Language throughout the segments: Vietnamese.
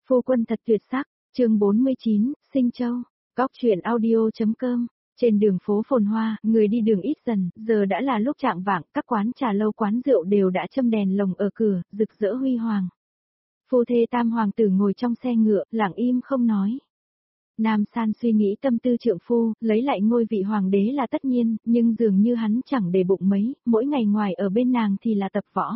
Phu quân thật tuyệt sắc, chương 49, Sinh Châu, góc truyện audio.com. Trên đường phố phồn hoa, người đi đường ít dần, giờ đã là lúc chạng vạng, các quán trà lâu quán rượu đều đã châm đèn lồng ở cửa, rực rỡ huy hoàng. Phu thê tam hoàng tử ngồi trong xe ngựa, lặng im không nói. Nam San suy nghĩ tâm tư trượng phu, lấy lại ngôi vị hoàng đế là tất nhiên, nhưng dường như hắn chẳng để bụng mấy, mỗi ngày ngoài ở bên nàng thì là tập võ.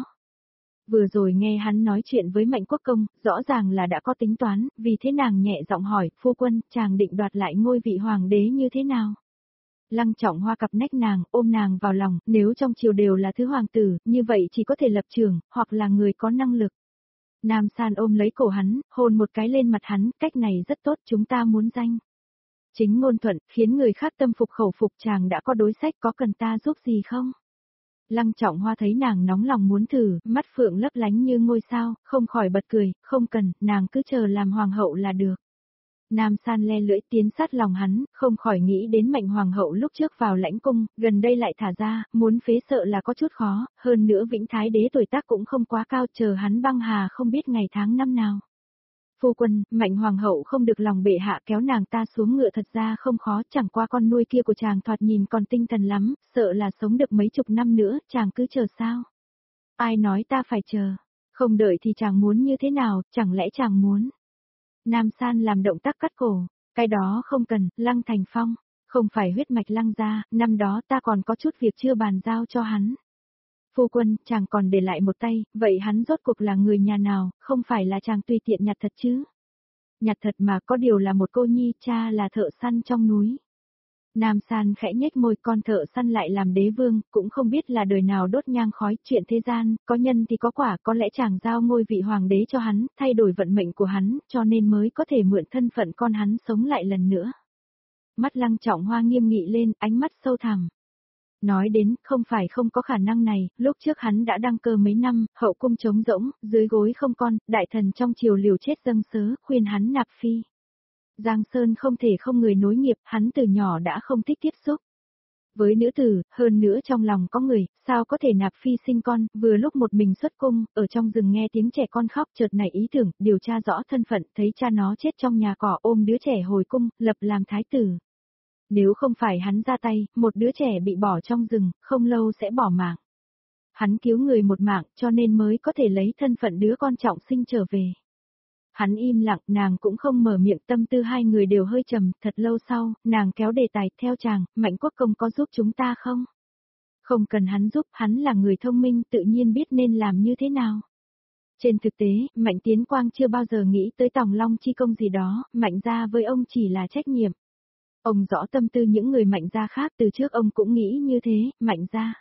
Vừa rồi nghe hắn nói chuyện với Mạnh Quốc Công, rõ ràng là đã có tính toán, vì thế nàng nhẹ giọng hỏi, phu quân, chàng định đoạt lại ngôi vị hoàng đế như thế nào? Lăng Trọng Hoa cặp nách nàng, ôm nàng vào lòng, nếu trong triều đều là thứ hoàng tử, như vậy chỉ có thể lập trường, hoặc là người có năng lực. Nam San ôm lấy cổ hắn, hôn một cái lên mặt hắn, cách này rất tốt, chúng ta muốn danh. Chính ngôn thuận, khiến người khác tâm phục khẩu phục, chàng đã có đối sách, có cần ta giúp gì không? Lăng Trọng Hoa thấy nàng nóng lòng muốn thử, mắt phượng lấp lánh như ngôi sao, không khỏi bật cười, không cần, nàng cứ chờ làm hoàng hậu là được. Nam San le lưỡi tiến sát lòng hắn, không khỏi nghĩ đến Mạnh hoàng hậu lúc trước vào lãnh cung, gần đây lại thả ra, muốn phế sợ là có chút khó, hơn nữa Vĩnh Thái đế tuổi tác cũng không quá cao, chờ hắn băng hà không biết ngày tháng năm nào. Phu quân, Mạnh hoàng hậu không được lòng bệ hạ kéo nàng ta xuống ngựa thật ra không khó, chẳng qua con nuôi kia của chàng thoạt nhìn còn tinh thần lắm, sợ là sống được mấy chục năm nữa, chàng cứ chờ sao? Ai nói ta phải chờ? Không đợi thì chàng muốn như thế nào, chẳng lẽ chàng muốn? Nam San làm động tác cắt cổ, cái đó không cần, Lăng Thành Phong, không phải huyết mạch Lăng gia, năm đó ta còn có chút việc chưa bàn giao cho hắn. Phu quân, chàng còn để lại một tay, vậy hắn rốt cuộc là người nhà nào, không phải là chàng tùy tiện nhặt thật chứ? Nhặt thật mà, có điều là một cô nhi, cha là thợ săn trong núi. Nam San khẽ nhếch môi, con thợ săn lại làm đế vương, cũng không biết là đời nào đốt nhang khói, chuyện thế gian, có nhân thì có quả, có lẽ chàng giao ngôi vị hoàng đế cho hắn, thay đổi vận mệnh của hắn, cho nên mới có thể mượn thân phận con hắn sống lại lần nữa. Mắt Lăng Trọng Hoa nghiêm nghị lên, ánh mắt sâu thẳm. Nói đến, không phải không có khả năng này, lúc trước hắn đã đăng cơ mấy năm, hậu cung trống rỗng, dưới gối không con, đại thần trong triều liều chết dâng sớ, khuyên hắn nạp phi. Giang Sơn không thể không người nối nghiệp, hắn từ nhỏ đã không thích tiếp xúc với nữ tử, hơn nữa trong lòng có người, sao có thể nạp phi sinh con, vừa lúc một mình xuất cung, ở trong rừng nghe tiếng trẻ con khóc, chợt nảy ý tưởng, điều tra rõ thân phận, thấy cha nó chết trong nhà cỏ, ôm đứa trẻ hồi cung, lập làm thái tử. Nếu không phải hắn ra tay, một đứa trẻ bị bỏ trong rừng, không lâu sẽ bỏ mạng. Hắn cứu người một mạng, cho nên mới có thể lấy thân phận đứa con trọng sinh trở về. Hắn im lặng, nàng cũng không mở miệng, tâm tư hai người đều hơi trầm, thật lâu sau, nàng kéo đề tài, theo chàng, Mạnh Quốc Công có giúp chúng ta không? Không cần hắn giúp, hắn là người thông minh, tự nhiên biết nên làm như thế nào. Trên thực tế, Mạnh Tiến Quang chưa bao giờ nghĩ tới Tòng Long chi công gì đó, Mạnh gia với ông chỉ là trách nhiệm. Ông rõ tâm tư những người Mạnh gia khác, từ trước ông cũng nghĩ như thế, Mạnh gia.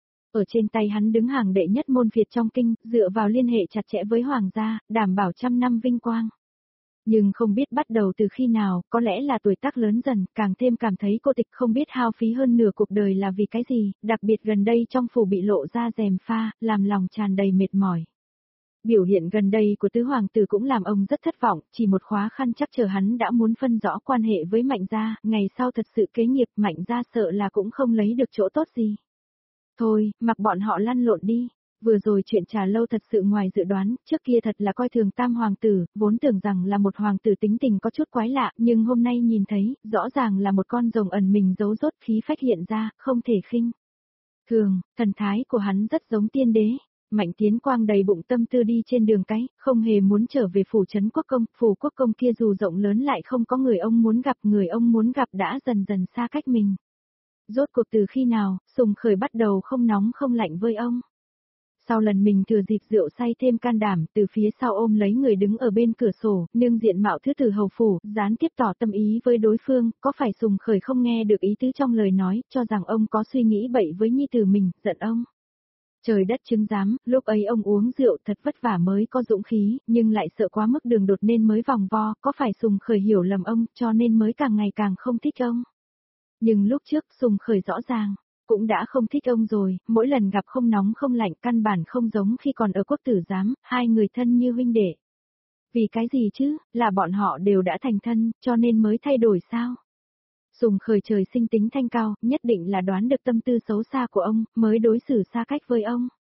Ở trên tay hắn đứng hàng đệ nhất môn phiệt trong kinh, dựa vào liên hệ chặt chẽ với hoàng gia, đảm bảo trăm năm vinh quang. Nhưng không biết bắt đầu từ khi nào, có lẽ là tuổi tác lớn dần, càng thêm cảm thấy cô tịch không biết hao phí hơn nửa cuộc đời là vì cái gì, đặc biệt gần đây trong phủ bị lộ ra rèm pha, làm lòng tràn đầy mệt mỏi. Biểu hiện gần đây của tứ hoàng tử cũng làm ông rất thất vọng, chỉ một khó khăn chắc chờ hắn đã muốn phân rõ quan hệ với Mạnh gia, ngày sau thật sự kế nghiệp Mạnh gia sợ là cũng không lấy được chỗ tốt gì. Thôi, mặc bọn họ lăn lộn đi. Vừa rồi chuyện trà lâu thật sự ngoài dự đoán, trước kia thật là coi thường tam hoàng tử, vốn tưởng rằng là một hoàng tử tính tình có chút quái lạ, nhưng hôm nay nhìn thấy, rõ ràng là một con rồng ẩn mình giấu rốt, khí phách hiện ra, không thể khinh thường, thần thái của hắn rất giống tiên đế. Mạnh Tiến Quang đầy bụng tâm tư đi trên đường cái, không hề muốn trở về phủ trấn quốc công, phủ quốc công kia dù rộng lớn lại không có người ông muốn gặp đã dần dần xa cách mình. Rốt cuộc từ khi nào, Sùng Khởi bắt đầu không nóng không lạnh với ông. Sau lần mình thừa dịp rượu say thêm can đảm, từ phía sau ôm lấy người đứng ở bên cửa sổ, nương diện mạo thứ tử hầu phủ, gián tiếp tỏ tâm ý với đối phương, có phải Sùng Khởi không nghe được ý tứ trong lời nói, cho rằng ông có suy nghĩ bậy với nhi tử mình, giận ông. Trời đất chứng giám, lúc ấy ông uống rượu thật vất vả mới có dũng khí, nhưng lại sợ quá mức đường đột nên mới vòng vo, có phải Sùng Khởi hiểu lầm ông, cho nên mới càng ngày càng không thích ông. Nhưng lúc trước Sùng Khởi rõ ràng, cũng đã không thích ông rồi, mỗi lần gặp không nóng không lạnh, căn bản không giống khi còn ở quốc tử giám, hai người thân như huynh đệ. Vì cái gì chứ, là bọn họ đều đã thành thân, cho nên mới thay đổi sao? Sùng Khởi trời sinh tính thanh cao, nhất định là đoán được tâm tư xấu xa của ông, mới đối xử xa cách với ông.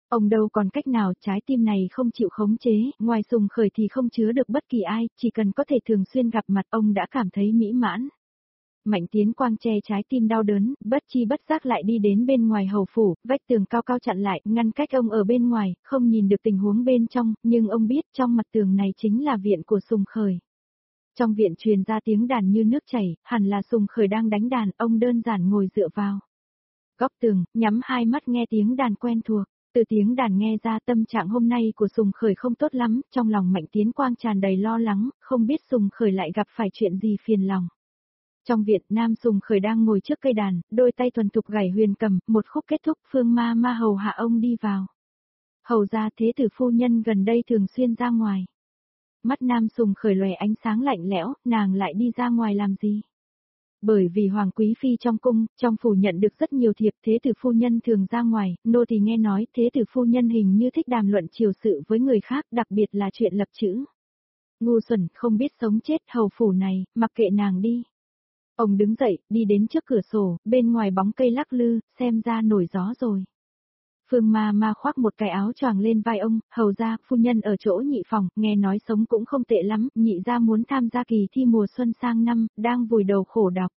Ông đâu còn cách nào, trái tim này không chịu khống chế, ngoài Sùng Khởi thì không chứa được bất kỳ ai, chỉ cần có thể thường xuyên gặp mặt ông đã cảm thấy mỹ mãn. Mạnh Tiến Quang che trái tim đau đớn, bất chi bất giác lại đi đến bên ngoài hầu phủ, vách tường cao cao chặn lại, ngăn cách ông ở bên ngoài, không nhìn được tình huống bên trong, nhưng ông biết trong mặt tường này chính là viện của Sùng Khởi. Trong viện truyền ra tiếng đàn như nước chảy, hẳn là Sùng Khởi đang đánh đàn, ông đơn giản ngồi dựa vào góc tường, nhắm hai mắt nghe tiếng đàn quen thuộc. Từ tiếng đàn nghe ra tâm trạng hôm nay của Sùng Khởi không tốt lắm, trong lòng Mạnh Tiến Quang tràn đầy lo lắng, không biết Sùng Khởi lại gặp phải chuyện gì phiền lòng. Trong viện, Nam Sùng Khởi đang ngồi trước cây đàn, đôi tay thuần thục gảy huyền cầm, một khúc kết thúc, Phương Ma Ma hầu hạ ông đi vào. Hầu ra thế tử phu nhân gần đây thường xuyên ra ngoài. Mắt Nam Sùng Khởi lòe ánh sáng lạnh lẽo, nàng lại đi ra ngoài làm gì? Bởi vì Hoàng Quý Phi trong cung, trong phủ nhận được rất nhiều thiệp, thế tử phu nhân thường ra ngoài, nô thì nghe nói thế tử phu nhân hình như thích đàm luận triều sự với người khác, đặc biệt là chuyện lập chữ. Ngu xuẩn, không biết sống chết, hầu phủ này, mặc kệ nàng đi. Ông đứng dậy, đi đến trước cửa sổ, bên ngoài bóng cây lắc lư, xem ra nổi gió rồi. Phương Ma Ma khoác một cái áo choàng lên vai ông, hầu ra, phu nhân ở chỗ nhị phòng, nghe nói sống cũng không tệ lắm, nhị ra muốn tham gia kỳ thi mùa xuân sang năm, đang vùi đầu khổ đọc.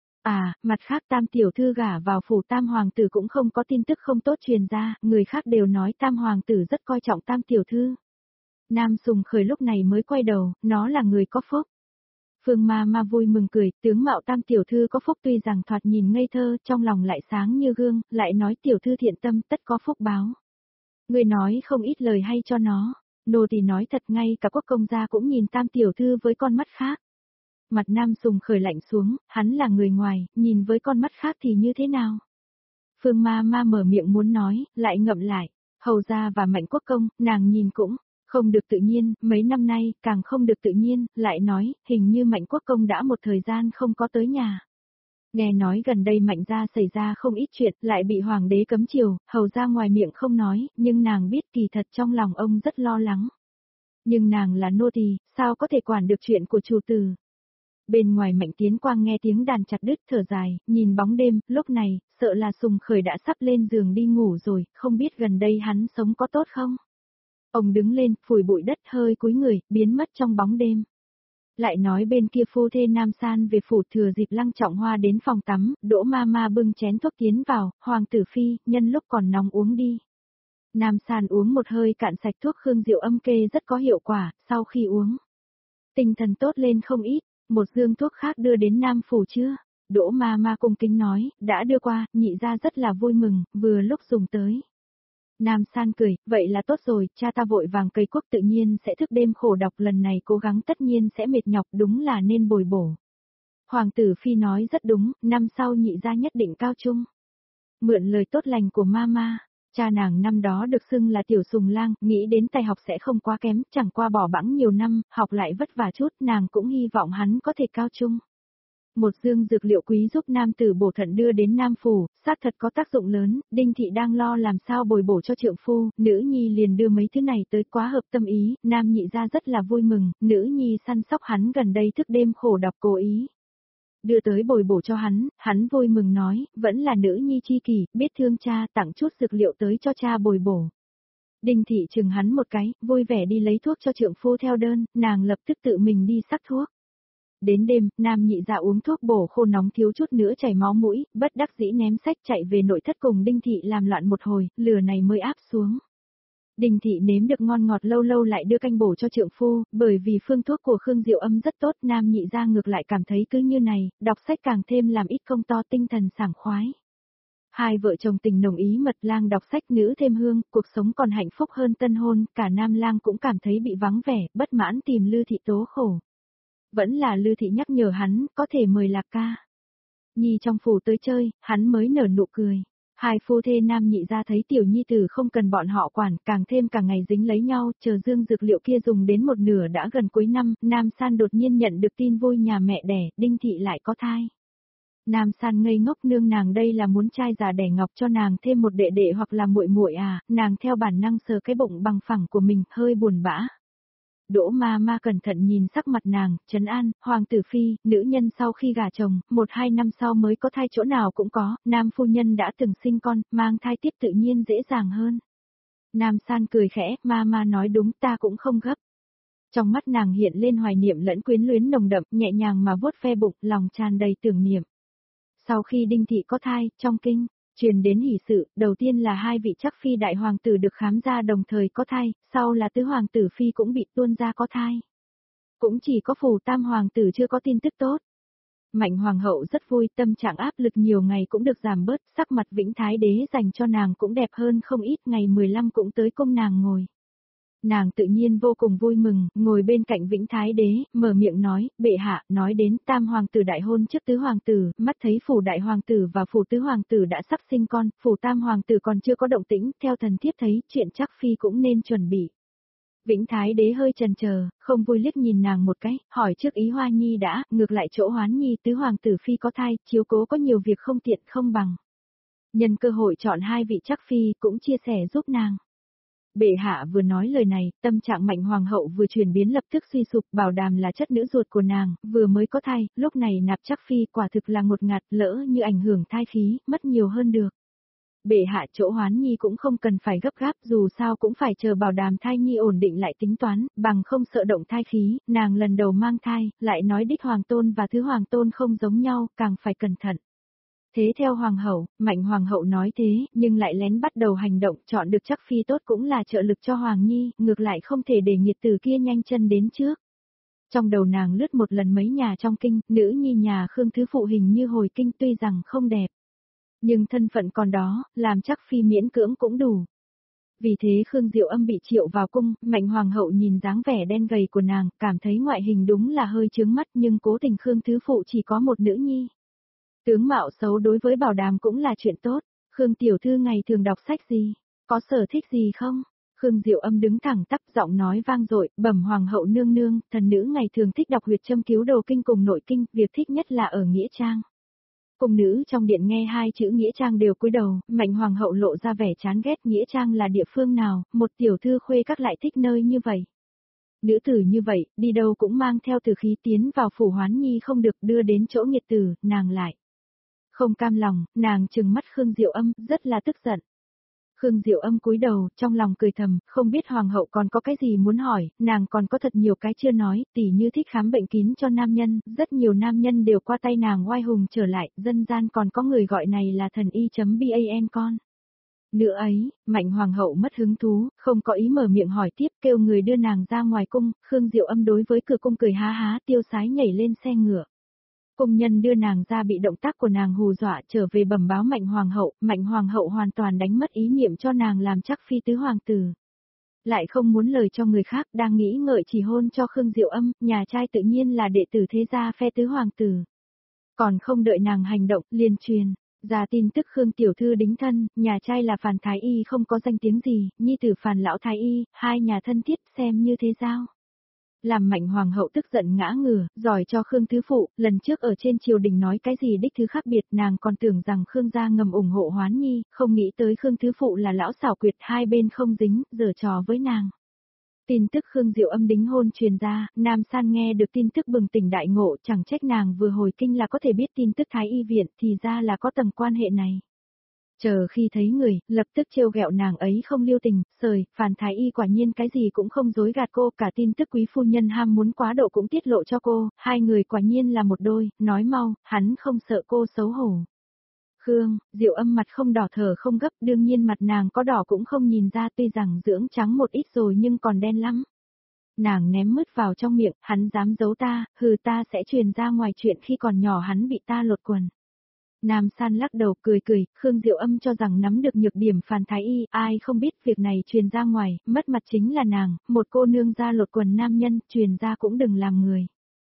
À, mặt khác Tam tiểu thư gả vào phủ Tam hoàng tử cũng không có tin tức không tốt truyền ra, người khác đều nói Tam hoàng tử rất coi trọng Tam tiểu thư. Nam Sùng Khởi lúc này mới quay đầu, nó là người có phúc. Phương Ma Ma vui mừng cười, tướng mạo Tam tiểu thư có phúc tuy rằng thoạt nhìn ngây thơ, trong lòng lại sáng như gương, lại nói tiểu thư thiện tâm tất có phúc báo. Người nói không ít lời hay cho nó, nô tỳ nói thật ngay cả quốc công gia cũng nhìn Tam tiểu thư với con mắt khác. Mặt Nam Sùng Khởi lạnh xuống, hắn là người ngoài, nhìn với con mắt khác thì như thế nào? Phương Ma Ma mở miệng muốn nói, lại ngậm lại, hầu gia và Mạnh quốc công, nàng nhìn cũng không được tự nhiên, mấy năm nay, càng không được tự nhiên, lại nói, hình như Mạnh quốc công đã một thời gian không có tới nhà. Nghe nói gần đây Mạnh gia xảy ra không ít chuyện, lại bị hoàng đế cấm triều, hầu gia ngoài miệng không nói, nhưng nàng biết kỳ thật trong lòng ông rất lo lắng. Nhưng nàng là nô tỳ, sao có thể quản được chuyện của chủ tử? Bên ngoài Mạnh Tiến Quang nghe tiếng đàn chặt đứt thở dài, nhìn bóng đêm, lúc này, sợ là Sùng Khởi đã sắp lên giường đi ngủ rồi, không biết gần đây hắn sống có tốt không? Ông đứng lên, phủi bụi đất hơi cúi người, biến mất trong bóng đêm. Lại nói bên kia phu thê Nam San về phủ thừa dịp Lăng Trọng Hoa đến phòng tắm, Đỗ Ma Ma bưng chén thuốc tiến vào, hoàng tử phi, nhân lúc còn nóng uống đi. Nam San uống một hơi cạn sạch thuốc khương diệu âm kê rất có hiệu quả, sau khi uống. Tinh thần tốt lên không ít, một dương thuốc khác đưa đến Nam phủ chưa? Đỗ Ma Ma cung kính nói, đã đưa qua, nhị ra rất là vui mừng, vừa lúc dùng tới. Nam San cười, vậy là tốt rồi, cha ta vội vàng cây quốc tự nhiên sẽ thức đêm khổ đọc lần này cố gắng tất nhiên sẽ mệt nhọc đúng là nên bồi bổ. Hoàng tử Phi nói rất đúng, năm sau nhị gia nhất định cao trung. Mượn lời tốt lành của mama, cha nàng năm đó được xưng là tiểu sùng lang, nghĩ đến tài học sẽ không quá kém, chẳng qua bỏ bẵng nhiều năm, học lại vất vả chút, nàng cũng hy vọng hắn có thể cao trung. Một dương dược liệu quý giúp nam tử bổ thận đưa đến Nam phủ, xác thật có tác dụng lớn, Đinh thị đang lo làm sao bồi bổ cho trượng phu, nữ nhi liền đưa mấy thứ này tới quá hợp tâm ý, nam nhị ra rất là vui mừng, nữ nhi săn sóc hắn gần đây thức đêm khổ đọc cố ý. Đưa tới bồi bổ cho hắn vui mừng nói, vẫn là nữ nhi chi kỷ, biết thương cha, tặng chút dược liệu tới cho cha bồi bổ. Đinh thị chừng hắn một cái, vui vẻ đi lấy thuốc cho trượng phu theo đơn, nàng lập tức tự mình đi sắc thuốc. Đến đêm, nam nhị dạ uống thuốc bổ khô nóng thiếu chút nữa chảy máu mũi, bất đắc dĩ ném sách chạy về nội thất cùng Đinh thị làm loạn một hồi, lửa này mới áp xuống. Đinh thị nếm được ngon ngọt lâu lâu lại đưa canh bổ cho trượng phu, bởi vì phương thuốc của Khương Diệu Âm rất tốt, nam nhị ra ngược lại cảm thấy cứ như này, đọc sách càng thêm làm ít công to tinh thần sảng khoái. Hai vợ chồng tình nồng ý mật lang đọc sách nữ thêm hương, cuộc sống còn hạnh phúc hơn tân hôn, cả nam lang cũng cảm thấy bị vắng vẻ, bất mãn tìm Lư thị tố khổ. Vẫn là Lư thị nhắc nhở hắn, có thể mời Lạc ca nhi trong phủ tới chơi, hắn mới nở nụ cười. Hai phu thê nam nhị ra thấy tiểu nhi tử không cần bọn họ quản, càng thêm cả ngày dính lấy nhau, chờ dương dược liệu kia dùng đến một nửa đã gần cuối năm, Nam San đột nhiên nhận được tin vui nhà mẹ đẻ, Đinh thị lại có thai. Nam San ngây ngốc nương nàng đây là muốn trai già đẻ ngọc cho nàng thêm một đệ đệ hoặc là muội muội à, nàng theo bản năng sờ cái bụng bằng phẳng của mình, hơi buồn bã. Đỗ ma ma cẩn thận nhìn sắc mặt nàng, trấn an, hoàng tử phi, nữ nhân sau khi gả chồng, 1-2 năm sau mới có thai chỗ nào cũng có, nam phu nhân đã từng sinh con, mang thai tiếp tự nhiên dễ dàng hơn. Nam San cười khẽ, mama nói đúng, ta cũng không gấp. Trong mắt nàng hiện lên hoài niệm lẫn quyến luyến nồng đậm, nhẹ nhàng mà vuốt ve bụng, lòng tràn đầy tưởng niệm. Sau khi Đinh Thị có thai, trong kinh, truyền đến hỷ sự, đầu tiên là hai vị chắc phi đại hoàng tử được khám ra đồng thời có thai, sau là tứ hoàng tử phi cũng bị tuôn ra có thai. Cũng chỉ có Phù tam hoàng tử chưa có tin tức tốt. Mạnh hoàng hậu rất vui, tâm trạng áp lực nhiều ngày cũng được giảm bớt, sắc mặt Vĩnh Thái Đế dành cho nàng cũng đẹp hơn không ít, ngày 15 cũng tới cung nàng ngồi. Nàng tự nhiên vô cùng vui mừng, ngồi bên cạnh Vĩnh Thái Đế, mở miệng nói, bệ hạ, nói đến tam hoàng tử đại hôn trước tứ hoàng tử, mắt thấy Phủ đại hoàng tử và Phủ tứ hoàng tử đã sắp sinh con, Phủ tam hoàng tử còn chưa có động tĩnh, theo thần thiếp thấy, chuyện chắc phi cũng nên chuẩn bị. Vĩnh Thái Đế hơi chần chờ, không vui liếc nhìn nàng một cái, hỏi trước ý Hoa Nhi đã, ngược lại chỗ Hoán Nhi tứ hoàng tử phi có thai, chiếu cố có nhiều việc không tiện không bằng. Nhân cơ hội chọn hai vị chắc phi cũng chia sẻ giúp nàng. Bệ hạ vừa nói lời này, tâm trạng Mạnh hoàng hậu vừa chuyển biến lập tức suy sụp, bảo đảm là chất nữ ruột của nàng, vừa mới có thai, lúc này nạp chắc phi quả thực là ngột ngạt, lỡ như ảnh hưởng thai khí, mất nhiều hơn được. Bệ hạ chỗ Hoán Nhi cũng không cần phải gấp gáp, dù sao cũng phải chờ bảo đảm thai nhi ổn định lại tính toán, bằng không sợ động thai khí, nàng lần đầu mang thai, lại nói đích hoàng tôn và thứ hoàng tôn không giống nhau, càng phải cẩn thận. Thế theo hoàng hậu, Mạnh hoàng hậu nói thế, nhưng lại lén bắt đầu hành động, chọn được chắc phi tốt cũng là trợ lực cho Hoàng Nhi, ngược lại không thể để nghiệt tử kia nhanh chân đến trước. Trong đầu nàng lướt một lần mấy nhà trong kinh, nữ nhi nhà Khương Thứ Phụ hình như hồi kinh tuy rằng không đẹp. Nhưng thân phận còn đó, làm chắc phi miễn cưỡng cũng đủ. Vì thế Khương Diệu Âm bị triệu vào cung, Mạnh hoàng hậu nhìn dáng vẻ đen gầy của nàng, cảm thấy ngoại hình đúng là hơi chướng mắt nhưng cố tình Khương Thứ Phụ chỉ có một nữ nhi. Tướng mạo xấu đối với bảo đảm cũng là chuyện tốt. Khương tiểu thư ngày thường đọc sách gì? Có sở thích gì không? Khương Diệu Âm đứng thẳng tắp giọng nói vang dội, bẩm hoàng hậu nương nương, thần nữ ngày thường thích đọc huyệt châm cứu đầu kinh cùng nội kinh, việc thích nhất là ở nghĩa trang. Cung nữ trong điện nghe hai chữ nghĩa trang đều cúi đầu, Mạnh hoàng hậu lộ ra vẻ chán ghét, nghĩa trang là địa phương nào, một tiểu thư khuê các lại thích nơi như vậy. Nữ tử như vậy, đi đâu cũng mang theo tử khí, tiến vào phủ Hoán Nhi không được, đưa đến chỗ nghiệt tử, nàng lại. Không cam lòng, nàng trừng mắt Khương Diệu Âm, rất là tức giận. Khương Diệu Âm cúi đầu, trong lòng cười thầm, không biết hoàng hậu còn có cái gì muốn hỏi, nàng còn có thật nhiều cái chưa nói, tỉ như thích khám bệnh kín cho nam nhân, rất nhiều nam nhân đều qua tay nàng oai hùng trở lại, dân gian còn có người gọi này là thần y.ban con. Nữa ấy, Mạnh hoàng hậu mất hứng thú, không có ý mở miệng hỏi tiếp, kêu người đưa nàng ra ngoài cung, Khương Diệu Âm đối với cửa cung cười há há, tiêu sái nhảy lên xe ngựa. Công nhân đưa nàng ra bị động tác của nàng hù dọa, trở về bẩm báo Mạnh hoàng hậu hoàn toàn đánh mất ý niệm cho nàng làm chắc phi tứ hoàng tử. Lại không muốn lời cho người khác, đang nghĩ ngợi chỉ hôn cho Khương Diệu Âm, nhà trai tự nhiên là đệ tử thế gia phe tứ hoàng tử. Còn không đợi nàng hành động, liền truyền ra tin tức Khương tiểu thư đính thân, nhà trai là Phàn Thái Y không có danh tiếng gì, nhi tử Phàn lão Thái Y, hai nhà thân thiết xem như thế giao. Làm Mạnh hoàng hậu tức giận ngã ngửa, giỏi cho Khương Thứ Phụ, lần trước ở trên triều đình nói cái gì đích thứ khác biệt, nàng còn tưởng rằng Khương gia ngầm ủng hộ Hoán Nhi, không nghĩ tới Khương Thứ Phụ là lão xảo quyệt, hai bên không dính, giở trò với nàng. Tin tức Khương Diệu Âm đính hôn truyền ra, Nam San nghe được tin tức bừng tỉnh đại ngộ, chẳng trách nàng vừa hồi kinh là có thể biết tin tức Thái Y viện, thì ra là có tầng quan hệ này. Chờ khi thấy người, lập tức trêu ghẹo nàng ấy không lưu tình, sời, Phàn Thái Y quả nhiên cái gì cũng không dối gạt cô, cả tin tức quý phu nhân ham muốn quá độ cũng tiết lộ cho cô, hai người quả nhiên là một đôi, nói mau, hắn không sợ cô xấu hổ. Khương, Diệu Âm mặt không đỏ thở không gấp, đương nhiên mặt nàng có đỏ cũng không nhìn ra, tuy rằng dưỡng trắng một ít rồi nhưng còn đen lắm. Nàng ném mứt vào trong miệng, hắn dám giấu ta, hừ, ta sẽ truyền ra ngoài chuyện khi còn nhỏ hắn bị ta lột quần. Nam San lắc đầu cười cười, Khương Diệu Âm cho rằng nắm được nhược điểm Phàn Thái Y, ai không biết việc này truyền ra ngoài, mất mặt chính là nàng, một cô nương ra lột quần nam nhân, truyền ra cũng đừng làm người.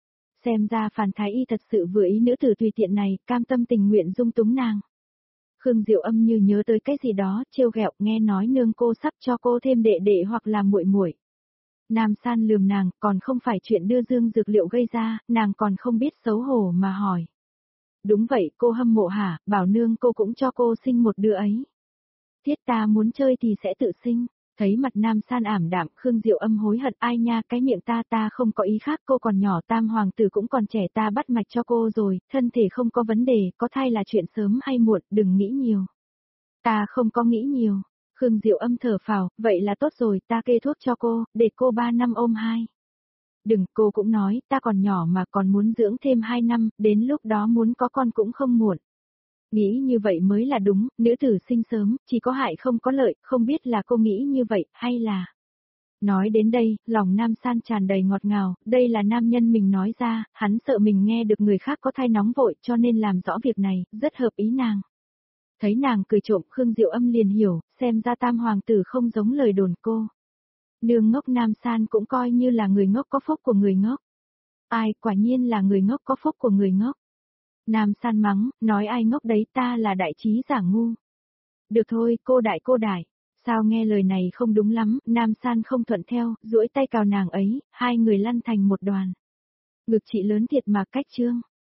Xem ra Phàn Thái Y thật sự vừa ý nữ tử tùy tiện này, cam tâm tình nguyện dung túng nàng. Khương Diệu Âm như nhớ tới cái gì đó, trêu ghẹo, nghe nói nương cô sắp cho cô thêm đệ đệ hoặc là muội muội. Nam San lườm nàng, còn không phải chuyện đưa dương dược liệu gây ra, nàng còn không biết xấu hổ mà hỏi. Đúng vậy, cô hâm mộ hả, bảo nương cô cũng cho cô sinh một đứa ấy. Thiết ta muốn chơi thì sẽ tự sinh. Thấy mặt Nam San ảm đạm, Khương Diệu Âm hối hận, ai nha, cái miệng ta không có ý khác, cô còn nhỏ, tam hoàng tử cũng còn trẻ, ta bắt mạch cho cô rồi, thân thể không có vấn đề, có thai là chuyện sớm hay muộn, đừng nghĩ nhiều. Ta không có nghĩ nhiều. Khương Diệu Âm thở phào, vậy là tốt rồi, ta kê thuốc cho cô, để cô 3 năm ôm 2. Đừng, cô cũng nói, ta còn nhỏ mà còn muốn dưỡng thêm 2 năm, đến lúc đó muốn có con cũng không muộn. Nghĩ như vậy mới là đúng, nữ tử sinh sớm, chỉ có hại không có lợi, không biết là cô nghĩ như vậy, hay là... Nói đến đây, lòng Nam San tràn đầy ngọt ngào, đây là nam nhân mình nói ra, hắn sợ mình nghe được người khác có thai nóng vội cho nên làm rõ việc này, rất hợp ý nàng. Thấy nàng cười trộm Khương Diệu Âm liền hiểu, xem ra tam hoàng tử không giống lời đồn cô. Nương ngốc Nam San cũng coi như là người ngốc có phúc của người ngốc. Ai, quả nhiên là người ngốc có phúc của người ngốc. Nam San mắng, nói ai ngốc đấy, ta là đại trí giả ngu. Được thôi, cô đại. Sao nghe lời này không đúng lắm, Nam San không thuận theo, duỗi tay cào nàng ấy, hai người lăn thành một đoàn. Ngực chị lớn thiệt mà cách trương.